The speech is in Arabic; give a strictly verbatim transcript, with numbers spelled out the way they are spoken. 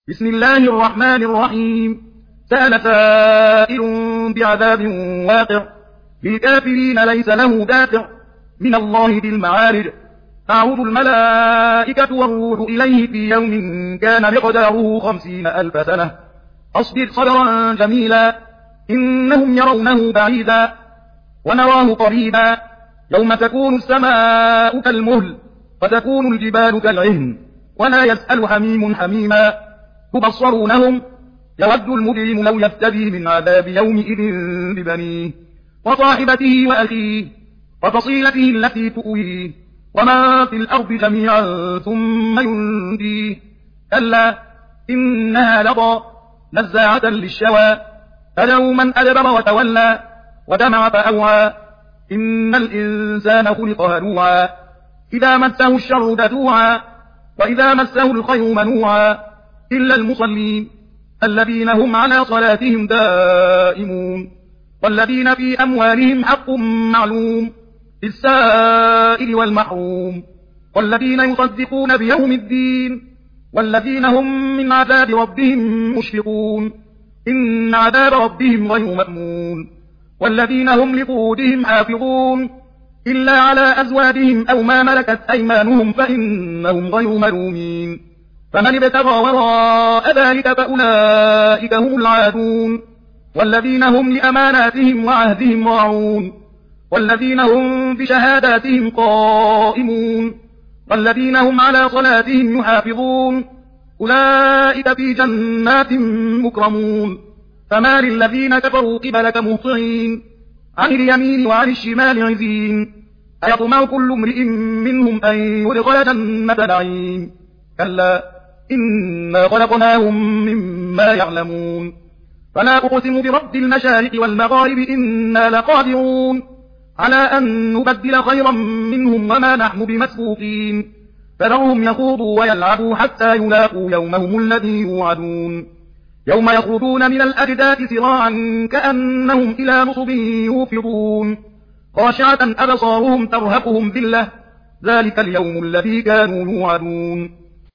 بسم الله الرحمن الرحيم. سأل سائل بعذاب واقع للكافرين ليس له دافع من الله ذي المعارج. تعرض الملائكة والروح إليه في يوم كان مقداره خمسين ألف سنة. أصبر صبرا جميلا إنهم يرونه بعيدا ونراه قريبا. يوم تكون السماء كالمهل وتكون الجبال كالعهن ولا يسأل حميم حميما. تبصرونهم يود المجرم لو يفتدي من عذاب يومئذ ببنيه وصاحبته وأخيه وفصيلته التي تؤويه ومن في الأرض جميعا ثم ينجيه. كلا إنها لظى نزاعة للشوى تدعو من أدبر وتولى ودمع فأوعى. إن الإنسان خلق هلوعا إذا مسه الشر جزوعا وإذا مسه الخير منوعا إلا المصلين الذين هم على صلاتهم دائمون والذين في أموالهم حق معلوم للسائل والمحروم والذين يصدقون بيوم الدين والذين هم من عذاب ربهم مشفقون. إن عذاب ربهم غير مأمون والذين هم لفروجهم حافظون إلا على أزواجهم أو ما ملكت أيمانهم فإنهم غير ملومين. فمن ابتغى وراء ذلك فأولئك هم العادون والذين هم لأماناتهم وعهدهم راعون والذين هم بشهاداتهم قائمون والذين هم على صلاتهم يحافظون. أولئك في جنات مكرمون. فما للذين كفروا قبلك مهطعين عن اليمين وعن الشمال عزين. أيطمع كل امرئ منهم أن يدخل جنة نعيم. كلا إنا خلقناهم مما يعلمون. فلا أقسم برب المشارق والمغارب إنا لقادرون على أن نبدل خيرا منهم وما نحن بمسبوقين. فذرهم يخوضوا ويلعبوا حتى يلاقوا يومهم الذي يوعدون. يوم يخرجون من الأجداث سراعا كأنهم إلى نصب يوفضون خاشعة أبصارهم ترهقهم ذلة ذلك اليوم الذي كانوا يوعدون.